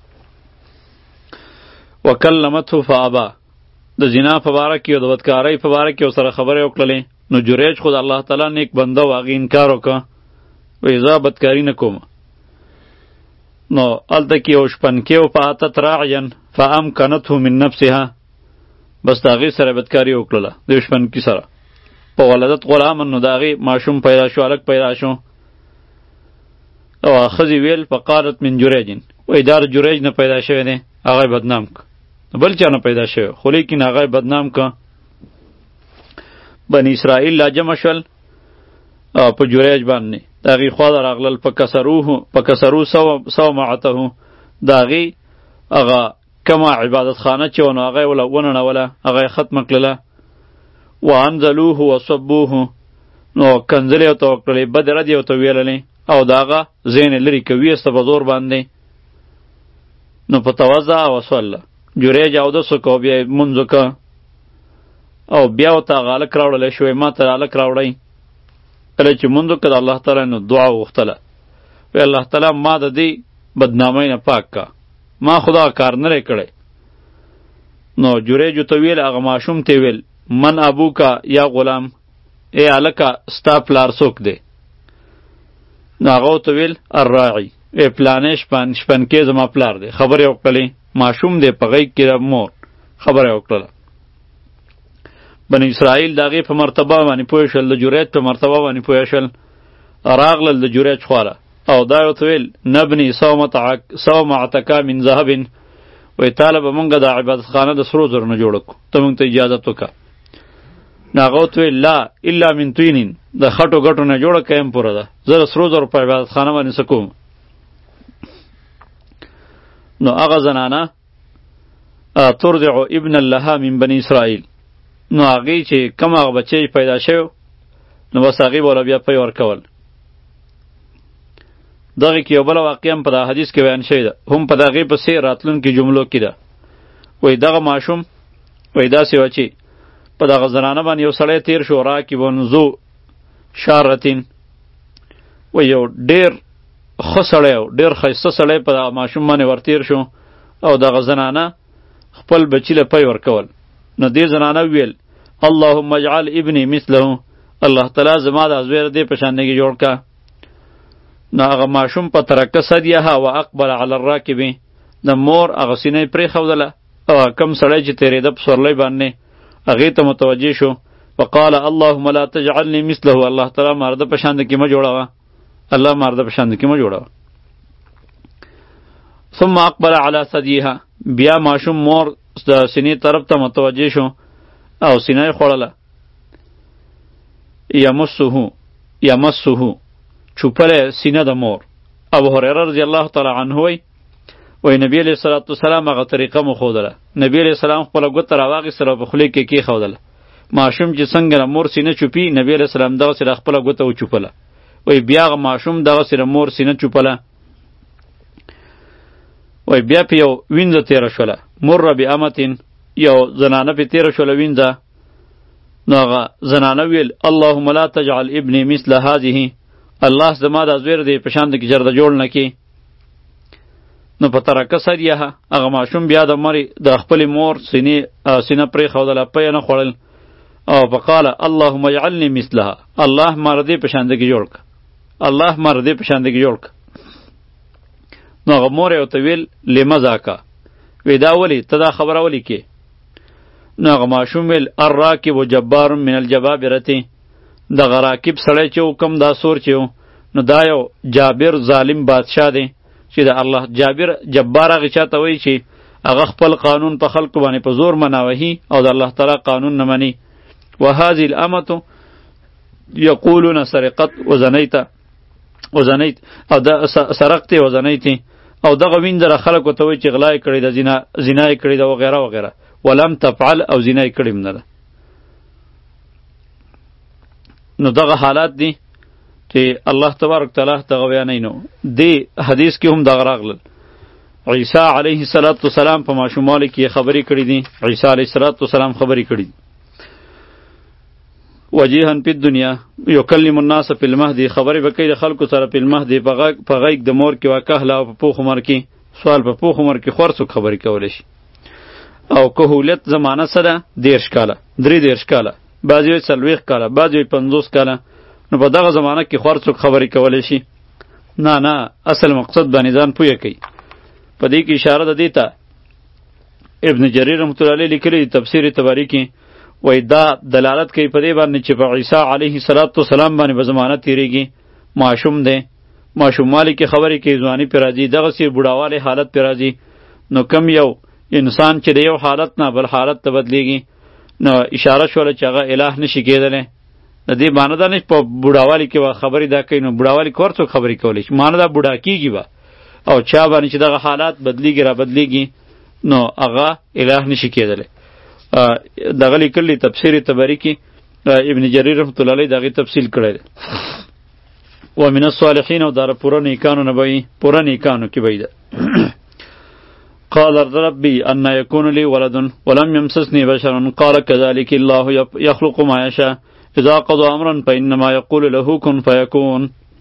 وکلمته فابا د زنا په باره کې او د بدکارۍ په باره کې ورسره خبرې وکړلې. نو جریج خو د الله تعالی نیک بنده و هغې انکار وکړه وایي زه بدکاري نه کوم. نو هلته کې یو شپنکۍ و فاتت راعیا فامکنته من نفسها بس د هغې سره بدکاري وکړله د یو شپنکي سره په ولادت غلاما نو د هغې ماشوم پیدا شو هلک پیدا شو او ښځې ویل فقالت من جریجین وایي دا د جریج نه پیدا شوی دی هغه یې بدنام که بل چا نه پیدا شوی خو لیکن هغه یې بدنام که. بني اسرائیل لا جمع شول په جریج باندې د هغې خواله راغلل فکسرو صومعته د هغې هغه کمه عبادت خانه چې وه نو هغه یې ونړوله هغه یې ختمه کړله. وانزلوه وصبوه نو کنځلې ورته وکړلې بدې ردې ورته ویللې او د هغه ذهن یې لرې که ویسته په زور باندې. نو په توضع وصله جریج اودس وکړه او بیا یې لمونځ وکړه او بیا ورته هغه هلک راوړلی شوی ما ته هلک راوړی. کله چې لمونځ وکړه د الله تعالی نو دعا وغوښتله وی الله تعالی ما د دې بدنامۍ نه پاک که ما خو دغه کار نه دی کړی. نو جریج ورته ویل هغه ماشوم ته ویل من ابوکا یا غلام ای هلکه ستا پلار څوک دی؟ نو هغه ورته ویل الراعي ای پلانې شپن شپنکۍ زما پلار دی. خبرې وکړلې ماشوم دی په غیږ کې د مور خبره وکړله. بني اسرائیل د هغې په مرتبه باندې پوه شول د جریج په مرتبه باندې پوه شول راغلل د جریج خواله او دا ورته ویل نبني صومعتک من ذهب وایي تاله به مونږ د عبادت خانه د سرو زرو نه جوړه کړو ته مونږ ته اجازت وکړه. نو هغه ورته ویل لا الا من طینین د خټو ګټو نه جوړه که یم پوره ده زه د سرو زرو په عبادت خانه باندې څه کوم. نو هغه زنانه ترضع ابنا لها من بني اسرائیل نو هغې چې کم هغه بچی پیدا شوی نو بس هغې به بیا پی ورکول. دغې کې یو بله واقعه هم په دا حدیث کې بیان شوې ده هم په د هغې پسې راتلونکي جملو کې ده. وایي دغه ماشوم وایي داسې وه چې په دغه زنانه باندې یو سړی تیر شو راکبن ذو شارتین وایي یو ډېر ښه سړی و ډېر ښایسته سړی په دغه ماشوم باندې ورتیر شو او دغه زنانه خپل بچي له پی ورکول. نو دې زنانه ویل اللهم اجعل ابني مثله الله تعالی زما د زوی دې په شانګي جوړ کا. نو هغه ماشوم په ترکه صدیها و اقبل علی الراکب د مور هغه سینې پرې خودله او کم سړی چې تیرېده په سورلۍ باندې هغې ته متوجه شو وقال اللهم لا تجعلني مثله الله تعالی مرده په شان کې مه جوړوه الله مرده په شان کې مه جوړوه. ثم اقبل على ثديها بیا ماشوم مور د سینې طرف ته متوجه شو او سینه یې خوړله. یمسه یمسه چوپله سینه د مور. ابو هریره رضی الله تعالی عنه وی وی نبی علیہ الصلوۃ والسلام هغه طریقه مو ښودله. نبی علیہ السلام خپله ګوته راواخیستله او په خولې کې کېښودله. ماشوم چې څنګه د مور سینه چوپي نبی علیہ السلام دغسې د خپله ګوته وچوپله. وی بیا هغه ماشوم دغسې د مور سینه چوپله. وی بیا پې یو وینځه تېره شوله مر بامتین یو زنانه پې تېره شوله وینځه. نو هغه زنانه ویل اللهم لا تجعل ابني مثل هذه الله زما دا زوی دی په شان د کې جرده جوړ نه کړي. نو په ترکه صدیها هغه ماشوم بیا د مرې د خپلې مور سینې سینه پرېښودله پی یې نه خوړل او فقال اللهم اجعلني مثلها الله ما د دې په شان د کې جوړ که الله ما د دې په شان د کې جوړ که. نو هغه مور یې ورته ویل لمه ذاکه وی دا ولې ته دا خبره ولې کې؟ نو هغه ماشوم ویل الراکب جبار من الجبابرة دغه راکب سړی چې و کم دا سور چې و نو دا یو جابر ظالم بادشاه دی چې د الله جابر جبار هغه چاته وایي چې هغه خپل قانون په خلکو باندې په زور مناوهي او د الله تعالی قانون نه مني. وهذه الامة یقولون سرقت وزنیت وزنیت او د سرقت وزنیت او دغه وینځره خلکو ته وایي چې غلا یې کړې ده، زنا زنا یې کړې ده وغیره وغیره. ولم تفعل او زنا یې کړې هم نه ده. نو دغه حالات دي چې الله تبارک تعالی دغه بیانوي. نو دې حدیث کې هم دغه راغلل. عیسی علیه السلام په ماشوموالي کې خبرې کړې دي. عیسی علیه السلام خبرې کړې دي. وجیها فی الدنیا یکلم الناس فی المهدی، خبرې به کوي د خلکو سره په المهدی په غیږ د مور کې وکهله او په پوخ عمر کې. سوال په پوخ عمر کې خور څوک خبرې کولی شي؟ او کهولت زمانه سره دېرش کاله، درې دېرش کاله، بعضې وایي څلوېښت کاله، بعضې وایي پنځوس کاله. نو په دغه زمانه کې خور څوک خبرې کولی شي؟ نه نه، اصل مقصد باندې ځان پویه کوي. په دې کې اشاره ده دې ته ابن جریر رحمت الله علیه لیکلی دی تفسیر طبري کې، وای دا دلالت کوي په دې باندې چې په عیسی علیه السلام باندې به زمانه تیریږي. معشوم دی، معشوموالی کې خبرې کوي، ځواني پې راځي، دغسې بوډاوالی حالت پې راځي. نو کم یو انسان چې د یو حالت نه بل حالت ته بدلیږي، نو اشاره شوله چې هغه الہ نشي کېدلی. د دې معنی دا نه چې په بوډاوالي کې به خبرې دا کوي. نو بوډاوالي کې هر څوک خبرې کولی شي، معنی دا بوډا کېږي به او چا باندې چې دغه حالات بدلیږي را بدلیږي، نو هغه الہ نشي کېدلی. دغه لیکلی تفسیر طبري کې ابن جریر رحمت الله علیه دغه تفصیل کړی دی. و من الصالحین، او دا پوره نیکانو نه به پوره نیکانو کې به ده. قال ربي أن يكون لي ولد ولم يمسسني بشر قال كذلك الله يخلق ما يشاء إذا قضى أمرا فإنما يقول له كن فيكون.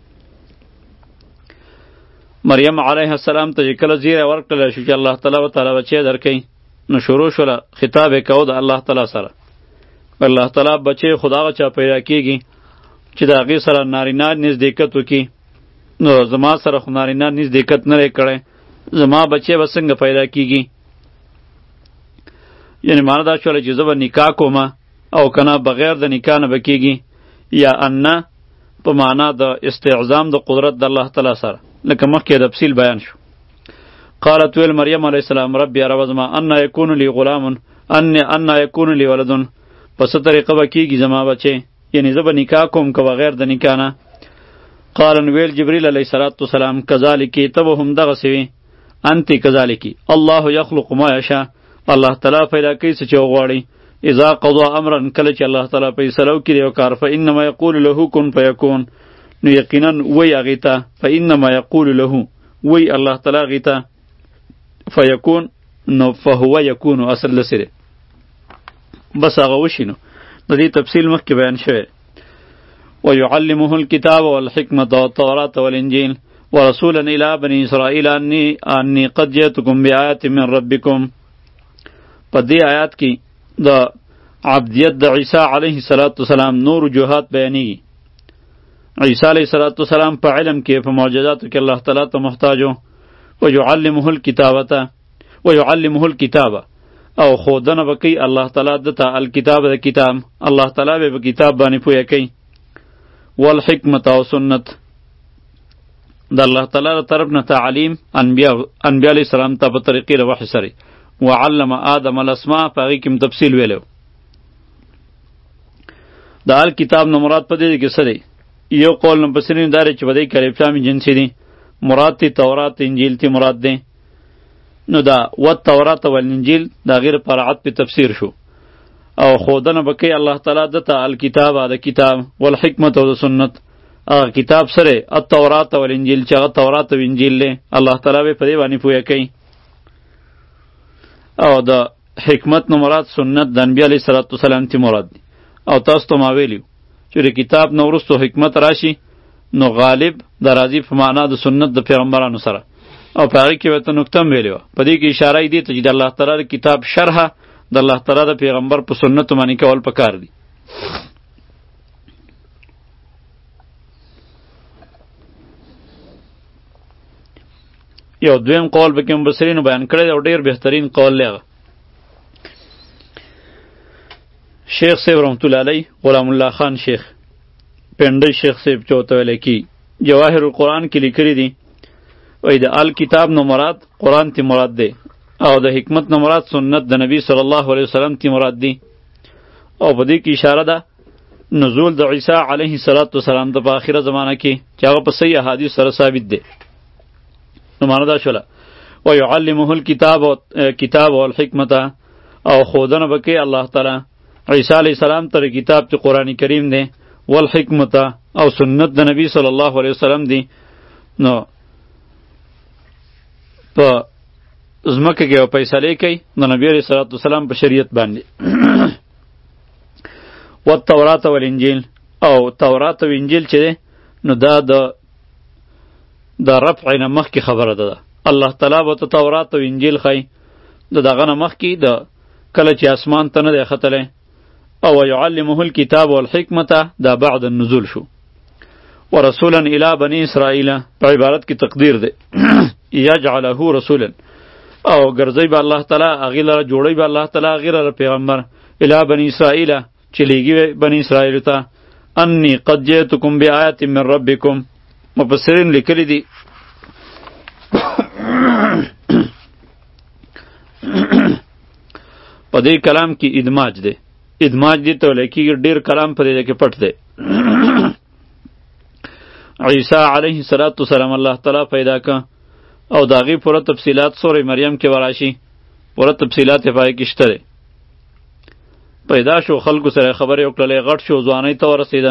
مریم علیه السلام ته کله زیره ورکړل شو چې الله تعالی و تعالی بچی درکړي، نو شروع شوله خطاب یې کو د الله تعالی سره. الله تعالی بچی خدا هغه چا پیدا کېږي چې د هغې سره نارینه نزدېکت وکړي. نو زما سره خو نارینه نزدېکت نه دی کړی، زما بچی به څنګه پیدا کېږي؟ یعنې معنا دا شوله چې زه به نکاح کومه او که نه بغیر د نکاح نه به کېږي، یا انه په معنا د استعظام د قدرت د الله تعالی سره، لکه مخکې تفصیل بیان شو. قالت ویل مریم علیه السلام ربی رب زما ان یکون لی غلام ان ان یکون لی ولد، په څه طریقه به کېږي زما بچی؟ یعنی زه به نکاح کوم که بغیر د نکاح نه؟ قال ویل جبریل علیه السلام کذالک ته به هم دغسې وي، انت کذالک الله یخلق ما یشاء، الله تعالی پیدا کوي څه چې وغواړي. اذا قضا امرا، کله چې الله تعالی فیصله وکړي یو کار، فانما یقول له کن فیکون، نو یقینا وی هغې ته، فانما یقول له وی الله تعالی هغې ته فیکون، نو فهو یکون اصل لسره بس هغه وشي. نو د دې تفصیل مخکې بیان شوی. ویعلمه الکتاب والحکمة والتوراة والانجیل ورسولا الى بني اسرائیل انی انی قد جئتکم بآیات من ربکم. په دې آیات کې د عبدیت د عیسی علیه السلام نور وجوهات بیانېږي. عیسی علیه السلام په علم کې په معجزاتو کې الله تعالی ته محتاج و. ویعلمه الکتابة ویعلمه الکتاب، او خودنه به کوي الله تعالی دته الکتاب د کتاب، الله تعالی به په کتاب باندې پوهه کوي. والحکمة او سنت، د الله تعالی له طرف نه تعلیم انبیا انبیا علیه السلام ته په طریقې د وحی سره. وعلم آدم الاسماء، په هغې کې تفصیل ویلو. د الکتاب نه مراد په دې کې څه دی؟ یو قول مفسرین دا دی چې په دې کې الف لام جنسي دي، مراد تی تورات انجیل تی مراد دی. نو دا و تورات و الانجیل دا غیر پرعت په تفسیر شو. او خودنه بکی الله تعالی دته الکتاب د کتاب والحکمت او سنت، هغه کتاب سره التورات و الانجیل چې هغه تورات او انجیل له الله تعالی په دې باندې پوهه کوي. او د حکمت نو مراد سنت د انبیاء علیه السلام تی مراد دی. او تاسو ته ما ویلیو چې کتاب نو ورستو حکمت راشي، نو غالب د راضی په معنا د سنت د پیغمبرانو سره. او په هغې کې به ته نکته هم ویلې وه، په دې کې اشاره یې دې ته چې د الله تعالی د کتاب شرحه د الله تعالی د پیغمبر په سنتو باندې کول پکار دي. یو دویم قول به کې مبصرینو بیان کړی دی او ډېر بهترین قول دی. هغه شیخ صاحب رحمت الله علیه غلام الله خان شیخ پنډی شیخ صاحب چې ورته ویلی کېږي، جواهر القرآن کې لیکلي دي وایي د الکتاب نو مراد قرآن تی مراد دی او د حکمت نو مراد سنت د نبی صلی الله علیه وسلم تی مراد دی او په دې کې اشاره ده نزول د عیسی علیه السلام د په آخره زمانه کې چې هغه په صحیح احادیث سره ثابت دی. نو معنا دا شوله ويعلمه الكتاب کتاب والحکمت او خودنه بکې الله تعالی عیسی علیه السلام ته کتاب ته قرآن کریم دی والحکمت او سنت د نبی صلی الله علیه وسلم دی. نو په زمکه کې او فیصله کوي د نبی علیه الصلاة والسلام په شریعت باندې. والتورات والانجیل او تورات او انجیل چې دی نو دا د د رفع نه مخکې خبره ده. الله تعالی به ته تورات او انجیل ښایي د دغه نه مخکې د کله چې اسمان ته نه دی ختلی او یعلمه الکتاب والحکمت دا بعد النزول شو. ورسولا الی بنی اسرائیل په عبارت کې تقدیر دی یجعله رسولا او ګرځوي به الله تعالی هغې لره جوړوي به الله تعالی هغې لره پیغمبر الی بنی اسرائیل چې لیږي بنی اسرائیلو ته انی قد جئتکم بآیت من ربکم. مفسرین لیکلی دي په دې کلام کې ادماج دی ادماج دی ته ویل کېږي ډېر کلام په دې کې پټ دی. عیسی علیه السلام الله تعالی پیدا که او د هغې پوره تفصیلات سورې مریم کې به راشي پوره تفصیلات یې په هغې کې شته دی. پیدا شو خلکو سره خبرې وکړلې غټ شو ځوانۍ ته ورسېده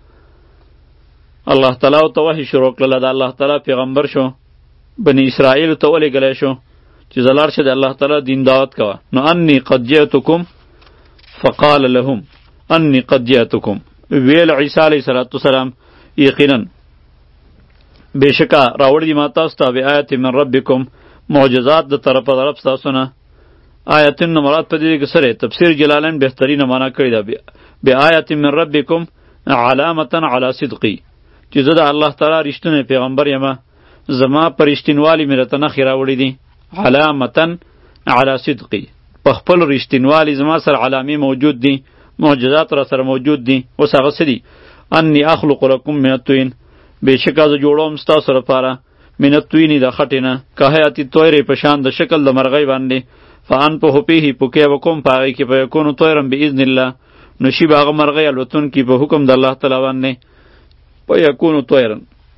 الله تعالی ورته وحی شروع کړله د الله تعالی پیغمبر شو بني اسرائیلو ته ولېږلی شو چې زه لاړ شه د الله تعالی دین دعوت کوه. نو انی قد جئتکم فقال لهم انی قد جئتکم ویل عیسی علیه السلام یقینا بېشکه راوړي دي ما تاسو ته بآیت من ربکم معجزات د طرفه د رب ستاسو نه. آیتن نه مراد په دې کې سره تفسیر جلالین بهترینه معنا کړې ده بآیت من ربکم علامتا علی صدقی چې زه د الله تعالی رښتینی پیغمبر یم زما پر رښتینوالي مې راته نښې راوړي دي علامتا علی صدقی په خپل رښتینوالي زما سره علامې موجود دي معجزات را سره موجود دي. اوس هغه څه دي انی اخلق لکم من الطین بېشکه زه جوړوم ستاسو لپاره من الطین د خټې نه که حیات طیرې په شان د شکل د مرغۍ باندې فانفخ فیه پوکی وکم په هغې کې فیکون طیرا باذن الله نو شي به هغه مرغۍ الوتونکي په حکم د الله تعالی باندې فیکون طیرا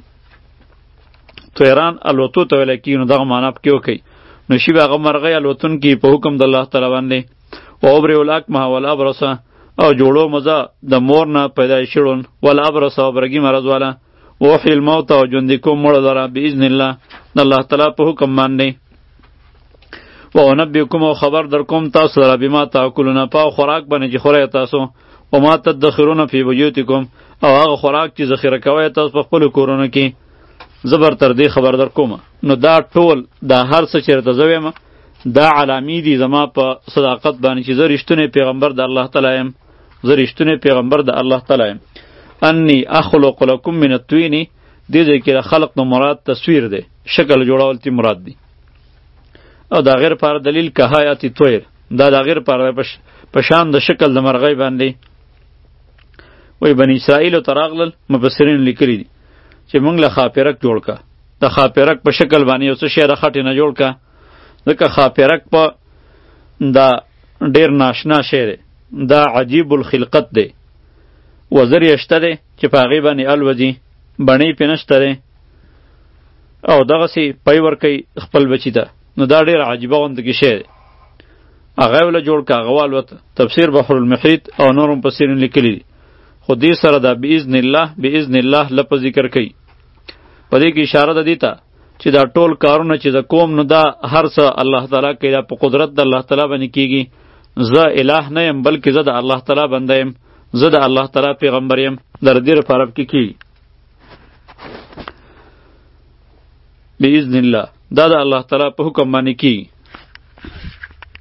طیران الوتو ته ویلی کېږي نو دغه معنا پکې وکئ نو شي به هغه مرغۍ الوتونکي په حکم د الله تعالی باندې. و ابرئ الاکمه والابرص او جوړو مزه د مور نه پیدایشي ړوند والابرص او برګي مرض والا وحی الموت او ژوندي کوم مړه لره باذن الله د الله تعالی په حکم باندې. و انبئکم او خبر در کوم تاسو لره بما تاکلون په خوراک باندې چې خورئ تاسو و ما تدخرون فی بیوتکم او هغه خوراک چې ذخیره کوئ تاسو په خپلو کورونو کې زبر تر دې خبر در کوم. نو دا ټول دا هر څه چېرته زه ویم دا علامې دي زما په صداقت باندې چې زه رښتونی پیغمبر د الله تعالی یم زه رښتونی پیغمبر د الله تعالی یم. انی اخلق لکم من الطین دې ځای کې د خلق نو مراد تصویر دی شکل جوړول تی مراد دی او دا غیر پر دلیل که حیات طیر دا دا غیر پر په شان د شکل د مرغۍ باندې. وای بنی اسرائیل ته راغلل مفسرین لیکلي دي چې موږ له خاپیرک جوړ کا د خاپیرک په شکل باندې یو څه شی د خټې نه جوړ کا ځکه خاپیرک په دا ډیر ناشنا شی دی دا عجیب الخلقت دی وزر یې شته دی چې په هغې باندې الوځي بڼې پې نشته دی او دغسې پی ورکوي خپل بچي ته نو دا ډېر عجیبه غوندې کې شی دی هغه یې وله جوړ که هغه والوته تفسیر بحر المحیط او نور مفسرین لیکلي دي خو دې سره دا باذن الله باذن الله لفظ ذکر کوي په دې کې اشاره ده دې ته چې دا ټول کارونه چې د کوم نو دا هر څه الله تعالی کوي دا په قدرت د الله تعالی باندې کېږي زه اله نه یم بلکې زه د الله تعالی بنده یم زه د الله تعالی پیغمبر یم در دې لپاره کې کېږي باذن الله دا د الله تعالی په حکم باندې کېږي